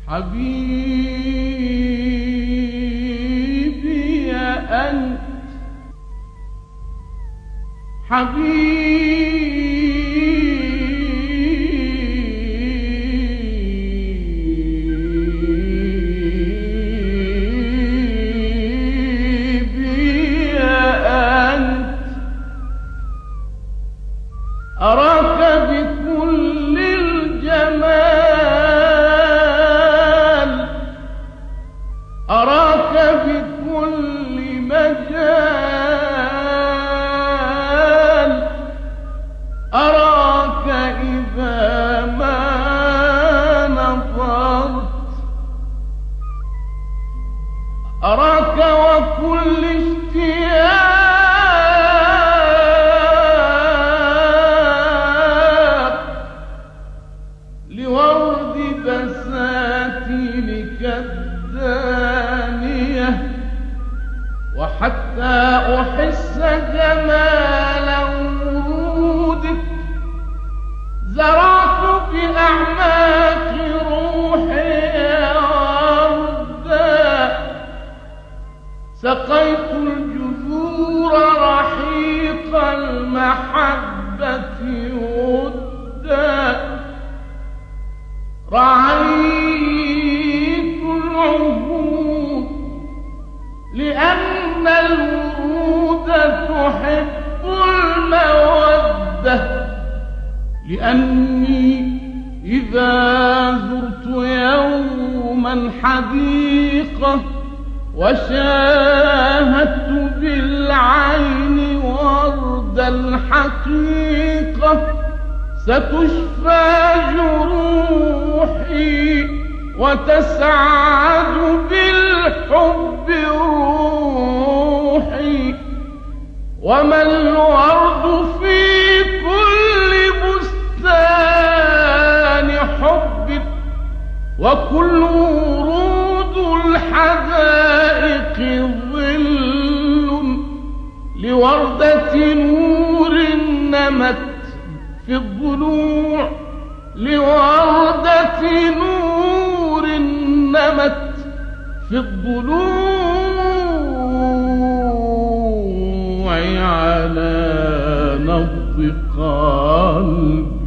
حبيبي يا أنت حبيبي يا أنت أراك بكل الجمال أراك بكل مجال أراك إذا ما نظرت أراك وكل اشتياق لورد بساتينك الدانية وحتى أحس جمال ورودك زرعت بأعماق روحي وردا سقيت الجذور رحيق المحبة ودا رعيت العهود لأن الورود تحب المودة لأني إذا زرت يوما حديقة وشاهدت بالعين ورد الحقيقة ستشفى جروحي وتسعد بالحب روحي وما الورد في كل بستان حب وكل ورود الحدائق ظل لوردة نور نمت في الضلوع لوردة نور نمت في الضلوع على نبض قلبي